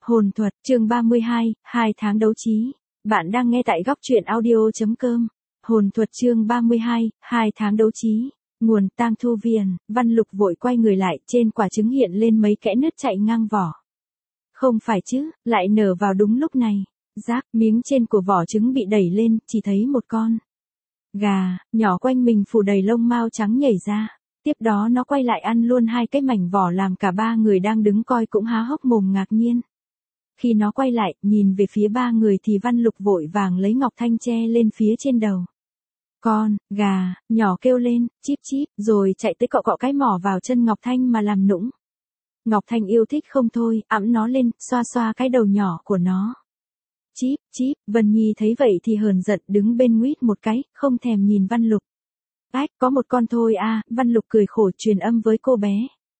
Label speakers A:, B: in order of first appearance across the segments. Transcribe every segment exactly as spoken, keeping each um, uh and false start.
A: Hồn thuật, chương ba mươi hai, hai tháng đấu trí. Bạn đang nghe tại góc truyện audio.com. Hồn thuật chương ba mươi hai, hai tháng đấu trí. Nguồn Tang Thu Viền. Văn Lục vội quay người lại, trên quả trứng hiện lên mấy kẽ nứt chạy ngang vỏ. Không phải chứ, lại nở vào đúng lúc này. Rác, miếng trên của vỏ trứng bị đẩy lên, chỉ thấy một con gà, nhỏ quanh mình phủ đầy lông mao trắng nhảy ra. Tiếp đó nó quay lại ăn luôn hai cái mảnh vỏ làm cả ba người đang đứng coi cũng há hốc mồm ngạc nhiên. Khi nó quay lại, nhìn về phía ba người thì Văn Lục vội vàng lấy Ngọc Thanh che lên phía trên đầu. Con gà nhỏ kêu lên, chíp chíp, rồi chạy tới cọ cọ cái mỏ vào chân Ngọc Thanh mà làm nũng. Ngọc Thanh yêu thích không thôi, ẵm nó lên, xoa xoa cái đầu nhỏ của nó. Chíp chíp, Vân Nhi thấy vậy thì hờn giận đứng bên nguýt một cái, không thèm nhìn Văn Lục. Ách, có một con thôi à, Văn Lục cười khổ truyền âm với cô bé.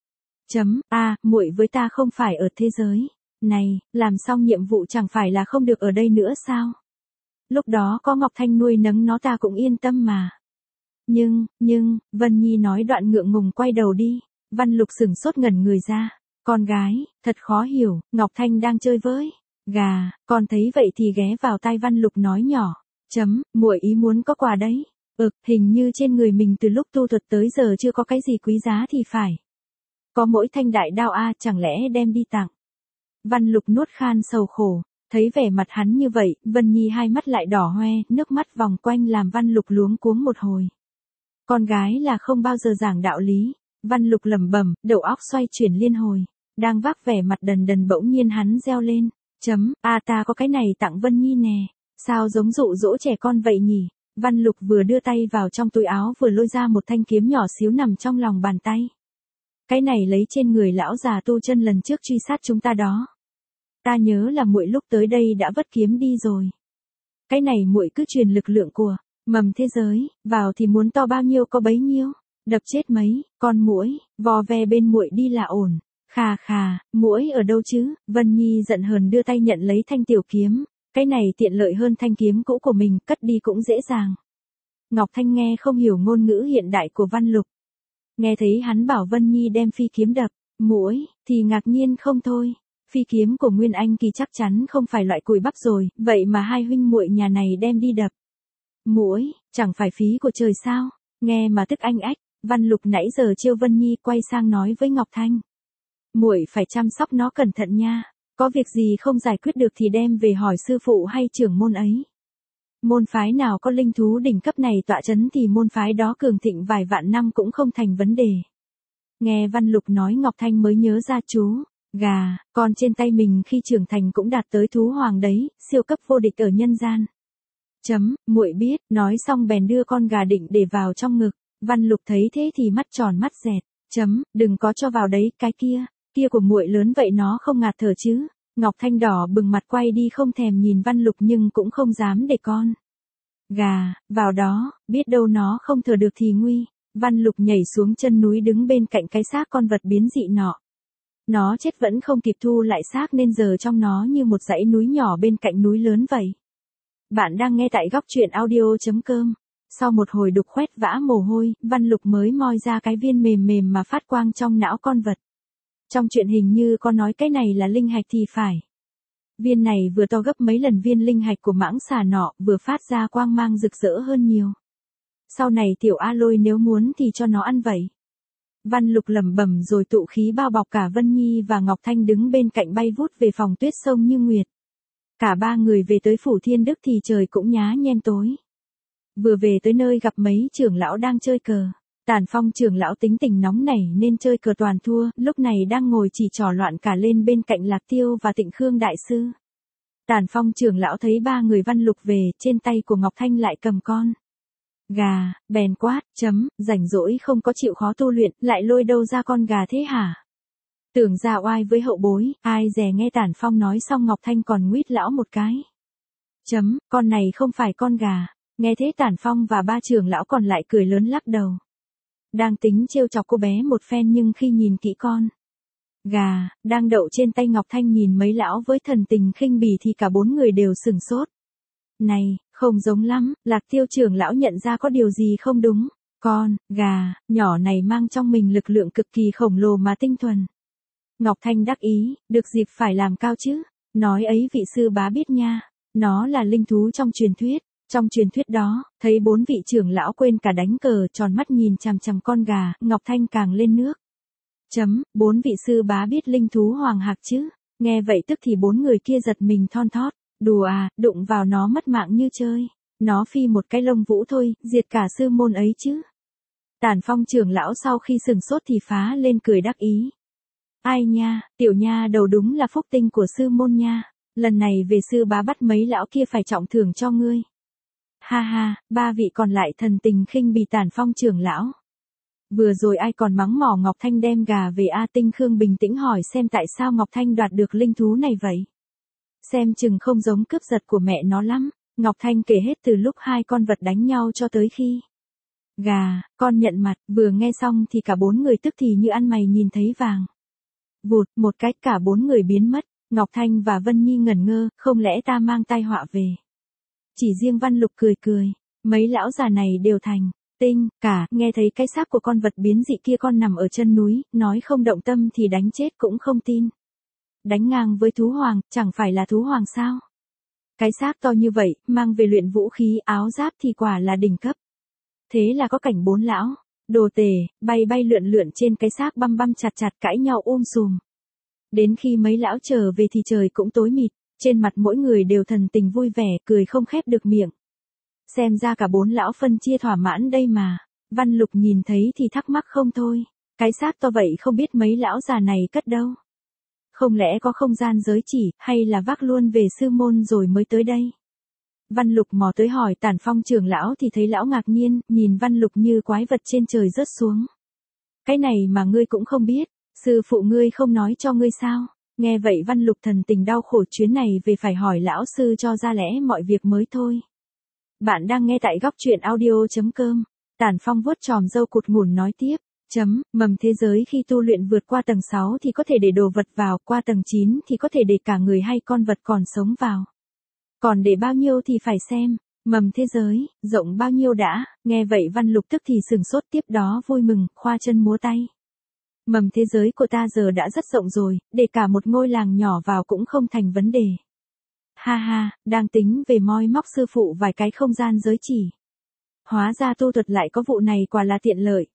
A: Chấm, a, muội với ta không phải ở thế giới này, làm xong nhiệm vụ chẳng phải là không được ở đây nữa sao? Lúc đó có Ngọc Thanh nuôi nấng nó ta cũng yên tâm mà. Nhưng, nhưng, Vân Nhi nói đoạn ngượng ngùng quay đầu đi. Văn Lục sửng sốt ngẩn người ra. Con gái, thật khó hiểu, Ngọc Thanh đang chơi với gà, con thấy vậy thì ghé vào tai Văn Lục nói nhỏ. Chấm, muội ý muốn có quà đấy. Ực, hình như trên người mình từ lúc tu thuật tới giờ chưa có cái gì quý giá thì phải. Có mỗi thanh đại đao a, chẳng lẽ đem đi tặng. Văn Lục nuốt khan sầu khổ, thấy vẻ mặt hắn như vậy, Vân Nhi hai mắt lại đỏ hoe, nước mắt vòng quanh làm Văn Lục luống cuống một hồi. Con gái là không bao giờ giảng đạo lý. Văn Lục lẩm bẩm, đầu óc xoay chuyển liên hồi, đang vác vẻ mặt đần đần bỗng nhiên hắn reo lên. Chấm, a ta có cái này tặng Vân Nhi nè, sao giống dụ dỗ trẻ con vậy nhỉ? Văn Lục vừa đưa tay vào trong túi áo vừa lôi ra một thanh kiếm nhỏ xíu nằm trong lòng bàn tay. Cái này lấy trên người lão già tu chân lần trước truy sát chúng ta đó. Ta nhớ là muội lúc tới đây đã vất kiếm đi rồi. Cái này muội cứ truyền lực lượng của mầm thế giới, vào thì muốn to bao nhiêu có bấy nhiêu, đập chết mấy con muỗi, vò ve bên muội đi là ổn. Khà khà, muỗi ở đâu chứ? Vân Nhi giận hờn đưa tay nhận lấy thanh tiểu kiếm. Cái này tiện lợi hơn thanh kiếm cũ của mình, cất đi cũng dễ dàng. Ngọc Thanh nghe không hiểu ngôn ngữ hiện đại của Văn Lục. Nghe thấy hắn bảo Vân Nhi đem phi kiếm đập muỗi, thì ngạc nhiên không thôi. Phi kiếm của Nguyên Anh Kỳ chắc chắn không phải loại cùi bắp rồi, vậy mà hai huynh muội nhà này đem đi đập muỗi, chẳng phải phí của trời sao? Nghe mà tức anh ách. Văn Lục nãy giờ trêu Vân Nhi quay sang nói với Ngọc Thanh. Muội phải chăm sóc nó cẩn thận nha. Có việc gì không giải quyết được thì đem về hỏi sư phụ hay trưởng môn ấy. Môn phái nào có linh thú đỉnh cấp này tọa chấn thì môn phái đó cường thịnh vài vạn năm cũng không thành vấn đề. Nghe Văn Lục nói Ngọc Thanh mới nhớ ra chú gà, con trên tay mình khi trưởng thành cũng đạt tới thú hoàng đấy, siêu cấp vô địch ở nhân gian. Chấm, muội biết, nói xong bèn đưa con gà định để vào trong ngực. Văn Lục thấy thế thì mắt tròn mắt dẹt. Chấm, đừng có cho vào đấy, cái kia. Kia của muội lớn vậy nó không ngạt thở chứ? Ngọc Thanh đỏ bừng mặt quay đi không thèm nhìn Văn Lục nhưng cũng không dám để con gà vào đó, biết đâu nó không thở được thì nguy. Văn Lục nhảy xuống chân núi đứng bên cạnh cái xác con vật biến dị nọ. Nó chết vẫn không kịp thu lại xác nên giờ trong nó như một dãy núi nhỏ bên cạnh núi lớn vậy. Bạn đang nghe tại góc truyện audio.com. Sau một hồi đục khoét vã mồ hôi, Văn Lục mới moi ra cái viên mềm mềm mà phát quang trong não con vật. Trong chuyện hình như có nói cái này là linh hạch thì phải. Viên này vừa to gấp mấy lần viên linh hạch của mãng xà nọ, vừa phát ra quang mang rực rỡ hơn nhiều. Sau này tiểu A Lôi nếu muốn thì cho nó ăn vậy. Văn Lục lẩm bẩm rồi tụ khí bao bọc cả Vân Nhi và Ngọc Thanh đứng bên cạnh bay vút về phòng tuyết sông như nguyệt. Cả ba người về tới phủ Thiên Đức thì trời cũng nhá nhem tối. Vừa về tới nơi gặp mấy trưởng lão đang chơi cờ. Tản Phong trưởng lão tính tình nóng nảy nên chơi cờ toàn thua, lúc này đang ngồi chỉ trò loạn cả lên bên cạnh Lạc Tiêu và Tịnh Khương đại sư. Tản Phong trưởng lão thấy ba người Văn Lục về, trên tay của Ngọc Thanh lại cầm con gà, bèn quát, chấm, rảnh rỗi không có chịu khó tu luyện, lại lôi đâu ra con gà thế hả? Tưởng ra oai với hậu bối, ai dè nghe Tản Phong nói xong Ngọc Thanh còn nguýt lão một cái. Chấm, con này không phải con gà. Nghe thế Tản Phong và ba trưởng lão còn lại cười lớn lắc đầu. Đang tính trêu chọc cô bé một phen nhưng khi nhìn kỹ con gà đang đậu trên tay Ngọc Thanh nhìn mấy lão với thần tình khinh bỉ thì cả bốn người đều sửng sốt. Này, không giống lắm, Lạc Tiêu trưởng lão nhận ra có điều gì không đúng. Con gà nhỏ này mang trong mình lực lượng cực kỳ khổng lồ mà tinh thuần. Ngọc Thanh đắc ý, được dịp phải làm cao chứ. Nói ấy vị sư bá biết nha, nó là linh thú trong truyền thuyết. Trong truyền thuyết đó, thấy bốn vị trưởng lão quên cả đánh cờ, tròn mắt nhìn chằm chằm con gà, Ngọc Thanh càng lên nước. Chấm, bốn vị sư bá biết linh thú hoàng hạc chứ? Nghe vậy tức thì bốn người kia giật mình thon thót. Đùa à, đụng vào nó mất mạng như chơi. Nó phi một cái lông vũ thôi, diệt cả sư môn ấy chứ. Tản Phong trưởng lão sau khi sừng sốt thì phá lên cười đắc ý. Ai nha, tiểu nha đầu đúng là phúc tinh của sư môn nha. Lần này về sư bá bắt mấy lão kia phải trọng thưởng cho ngươi. Ha ha, ba vị còn lại thần tình khinh bỉ Tản Phong trưởng lão. Vừa rồi ai còn mắng mỏ Ngọc Thanh đem gà về A Tinh Khương bình tĩnh hỏi xem tại sao Ngọc Thanh đoạt được linh thú này vậy. Xem chừng không giống cướp giật của mẹ nó lắm. Ngọc Thanh kể hết từ lúc hai con vật đánh nhau cho tới khi gà, con nhận mặt, vừa nghe xong thì cả bốn người tức thì như ăn mày nhìn thấy vàng. Vụt, một cái cả bốn người biến mất, Ngọc Thanh và Vân Nhi ngẩn ngơ, không lẽ ta mang tai họa về. Chỉ riêng Văn Lục cười cười, mấy lão già này đều thành tinh cả, nghe thấy cái xác của con vật biến dị kia con nằm ở chân núi, nói không động tâm thì đánh chết cũng không tin. Đánh ngang với thú hoàng, chẳng phải là thú hoàng sao? Cái xác to như vậy, mang về luyện vũ khí, áo giáp thì quả là đỉnh cấp. Thế là có cảnh bốn lão, đồ tể, bay bay lượn lượn trên cái xác băm băm chặt chặt cãi nhau um sùm. Đến khi mấy lão trở về thì trời cũng tối mịt, trên mặt mỗi người đều thần tình vui vẻ, cười không khép được miệng. Xem ra cả bốn lão phân chia thỏa mãn đây mà. Văn Lục nhìn thấy thì thắc mắc không thôi. Cái xác to vậy không biết mấy lão già này cất đâu. Không lẽ có không gian giới chỉ, hay là vác luôn về sư môn rồi mới tới đây? Văn Lục mò tới hỏi Tản Phong trưởng lão thì thấy lão ngạc nhiên, nhìn Văn Lục như quái vật trên trời rớt xuống. Cái này mà ngươi cũng không biết, sư phụ ngươi không nói cho ngươi sao? Nghe vậy Văn Lục thần tình đau khổ, chuyến này về phải hỏi lão sư cho ra lẽ mọi việc mới thôi. Bạn đang nghe tại góc truyện audio.com. Tản Phong vuốt tròm râu cụt ngủn nói tiếp. Chấm, mầm thế giới khi tu luyện vượt qua tầng sáu thì có thể để đồ vật vào, qua tầng chín thì có thể để cả người hay con vật còn sống vào. Còn để bao nhiêu thì phải xem, mầm thế giới, rộng bao nhiêu đã, nghe vậy Văn Lục tức thì sừng sốt, tiếp đó vui mừng, khoa chân múa tay. Mầm thế giới của ta giờ đã rất rộng rồi, để cả một ngôi làng nhỏ vào cũng không thành vấn đề. Ha ha, đang tính về moi móc sư phụ vài cái không gian giới chỉ. Hóa ra tu thuật lại có vụ này, quả là tiện lợi.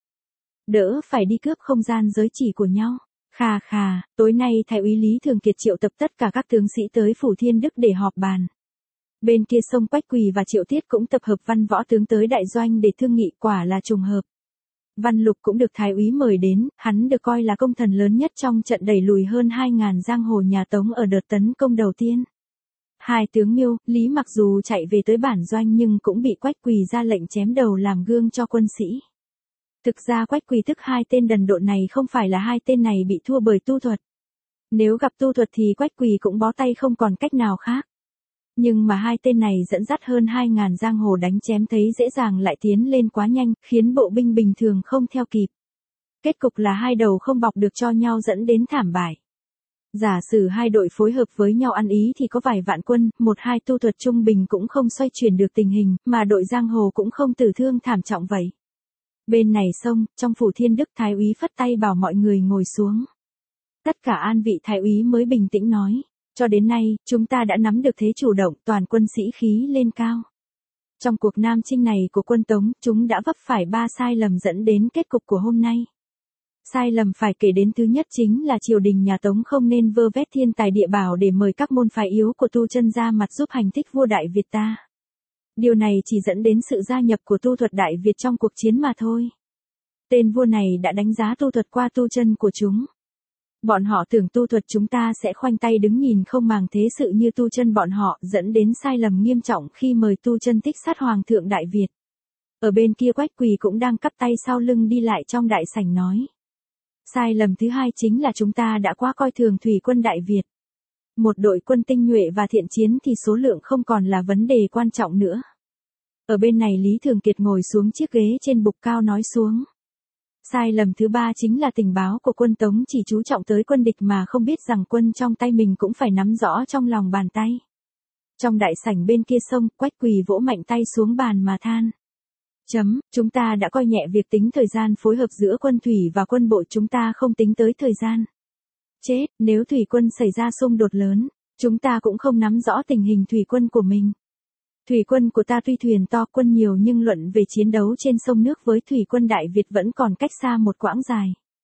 A: Đỡ phải đi cướp không gian giới chỉ của nhau. Khà khà, tối nay Thái úy Lý Thường Kiệt triệu tập tất cả các tướng sĩ tới Phủ Thiên Đức để họp bàn. Bên kia sông Quách Quỳ và Triệu Tiết cũng tập hợp văn võ tướng tới đại doanh để thương nghị, quả là trùng hợp. Văn Lục cũng được Thái úy mời đến, hắn được coi là công thần lớn nhất trong trận đẩy lùi hơn hai ngàn giang hồ nhà Tống ở đợt tấn công đầu tiên. Hai tướng Miêu, Lý mặc dù chạy về tới bản doanh nhưng cũng bị Quách Quỳ ra lệnh chém đầu làm gương cho quân sĩ. Thực ra Quách Quỳ tức hai tên đần độn này không phải là hai tên này bị thua bởi tu thuật. Nếu gặp tu thuật thì Quách Quỳ cũng bó tay không còn cách nào khác. Nhưng mà hai tên này dẫn dắt hơn hai ngàn giang hồ đánh chém thấy dễ dàng lại tiến lên quá nhanh, khiến bộ binh bình thường không theo kịp. Kết cục là hai đầu không bọc được cho nhau dẫn đến thảm bại. Giả sử hai đội phối hợp với nhau ăn ý thì có vài vạn quân, một hai tu thuật trung bình cũng không xoay chuyển được tình hình, mà đội giang hồ cũng không tử thương thảm trọng vậy. Bên này sông, trong Phủ Thiên Đức Thái úy phất tay bảo mọi người ngồi xuống. Tất cả an vị Thái úy mới bình tĩnh nói, cho đến nay, chúng ta đã nắm được thế chủ động, toàn quân sĩ khí lên cao. Trong cuộc nam chinh này của quân Tống, chúng đã vấp phải ba sai lầm dẫn đến kết cục của hôm nay. Sai lầm phải kể đến thứ nhất chính là triều đình nhà Tống không nên vơ vét thiên tài địa bảo để mời các môn phái yếu của tu chân ra mặt giúp hành thích vua Đại Việt ta. Điều này chỉ dẫn đến sự gia nhập của tu thuật Đại Việt trong cuộc chiến mà thôi. Tên vua này đã đánh giá tu thuật qua tu chân của chúng. Bọn họ tưởng tu thuật chúng ta sẽ khoanh tay đứng nhìn không màng thế sự như tu chân bọn họ, dẫn đến sai lầm nghiêm trọng khi mời tu chân thích sát Hoàng thượng Đại Việt. Ở bên kia Quách Quỳ cũng đang cắp tay sau lưng đi lại trong đại sảnh nói. Sai lầm thứ hai chính là chúng ta đã quá coi thường thủy quân Đại Việt. Một đội quân tinh nhuệ và thiện chiến thì số lượng không còn là vấn đề quan trọng nữa. Ở bên này Lý Thường Kiệt ngồi xuống chiếc ghế trên bục cao nói xuống. Sai lầm thứ ba chính là tình báo của quân Tống chỉ chú trọng tới quân địch mà không biết rằng quân trong tay mình cũng phải nắm rõ trong lòng bàn tay. Trong đại sảnh bên kia sông, Quách Quỳ vỗ mạnh tay xuống bàn mà than. Chấm, chúng ta đã coi nhẹ việc tính thời gian phối hợp giữa quân thủy và quân bộ, chúng ta không tính tới thời gian. Chết, nếu thủy quân xảy ra xung đột lớn, Chúng ta cũng không nắm rõ tình hình thủy quân của mình. Thủy quân của ta tuy thuyền to quân nhiều nhưng luận về chiến đấu trên sông nước với thủy quân Đại Việt vẫn còn cách xa một quãng dài.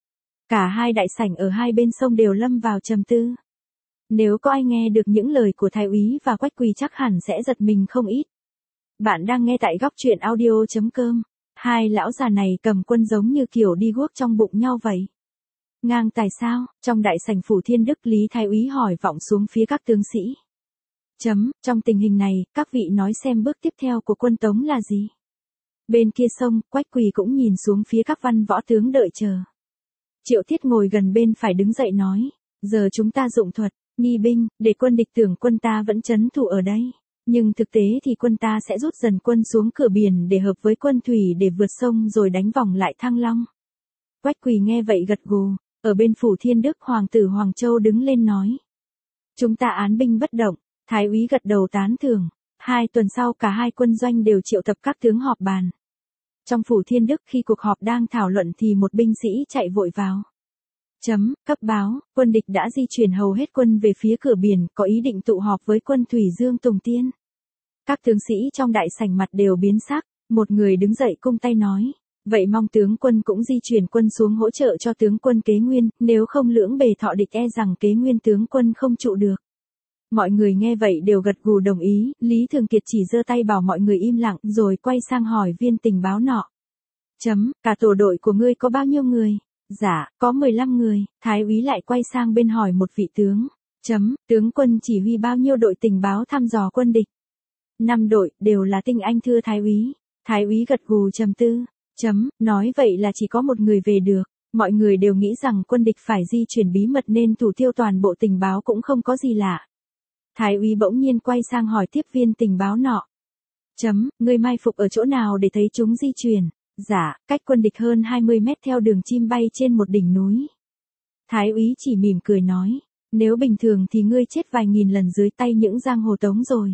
A: Cả hai đại sảnh ở hai bên sông đều lâm vào trầm tư. Nếu có ai nghe được những lời của Thái úy và Quách Quỳ chắc hẳn sẽ giật mình không ít. Bạn đang nghe tại góc truyện audio chấm com. Hai lão già này cầm quân giống như kiểu đi guốc trong bụng nhau vậy. Ngang tài sao? Trong đại sảnh phủ Thiên Đức, Lý Thái úy hỏi vọng xuống phía các tướng sĩ. Chấm, trong tình hình này, các vị nói xem bước tiếp theo của quân Tống là gì? Bên kia sông, Quách Quỳ cũng nhìn xuống phía các văn võ tướng đợi chờ. Triệu Thiết ngồi gần bên phải đứng dậy nói, giờ chúng ta dụng thuật, nghi binh, để quân địch tưởng quân ta vẫn trấn thủ ở đây. Nhưng thực tế thì quân ta sẽ rút dần quân xuống cửa biển để hợp với quân thủy để vượt sông rồi đánh vòng lại Thăng Long. Quách Quỳ nghe vậy gật gù, ở bên phủ Thiên Đức Hoàng tử Hoàng Châu đứng lên nói. Chúng ta án binh bất động, Thái úy gật đầu tán thưởng. Hai tuần sau cả hai quân doanh đều triệu tập các tướng họp bàn. Trong phủ Thiên Đức khi cuộc họp đang thảo luận thì một binh sĩ chạy vội vào. Chấm, cấp báo, quân địch đã di chuyển hầu hết quân về phía cửa biển, có ý định tụ họp với quân Thủy Dương Tùng Tiên. Các tướng sĩ trong đại sảnh mặt đều biến sắc, một người đứng dậy cung tay nói. Vậy mong tướng quân cũng di chuyển quân xuống hỗ trợ cho tướng quân Kế Nguyên, nếu không lưỡng bề thọ địch e rằng Kế Nguyên tướng quân không trụ được. Mọi người nghe vậy đều gật gù đồng ý, Lý Thường Kiệt chỉ giơ tay bảo mọi người im lặng rồi quay sang hỏi viên tình báo nọ. Chấm, cả tổ đội của ngươi có bao nhiêu người? Dạ, có mười lăm người. Thái úy lại quay sang bên hỏi một vị tướng. Chấm, tướng quân chỉ huy bao nhiêu đội tình báo thăm dò quân địch? Năm đội, đều là tinh anh thưa Thái úy. Thái úy gật gù trầm tư. Chấm, nói vậy là chỉ có một người về được. Mọi người đều nghĩ rằng quân địch phải di chuyển bí mật nên thủ tiêu toàn bộ tình báo cũng không có gì lạ. Thái úy bỗng nhiên quay sang hỏi tiếp viên tình báo nọ. Chấm, ngươi mai phục ở chỗ nào để thấy chúng di chuyển? Dạ, cách quân địch hơn hai mươi mét theo đường chim bay trên một đỉnh núi. Thái úy chỉ mỉm cười nói, nếu bình thường thì ngươi chết vài nghìn lần dưới tay những giang hồ Tống rồi.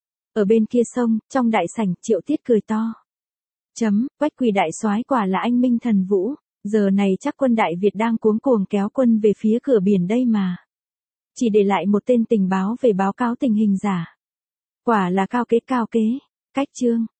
A: Ở bên kia sông, trong đại sảnh, Triệu Tiết cười to. Chấm, Quách Quỳ đại soái quả là anh minh thần vũ, giờ này chắc quân Đại Việt đang cuống cuồng kéo quân về phía cửa biển đây mà. Chỉ để lại một tên tình báo về báo cáo tình hình giả. Quả là cao kế cao kế. Cách chương.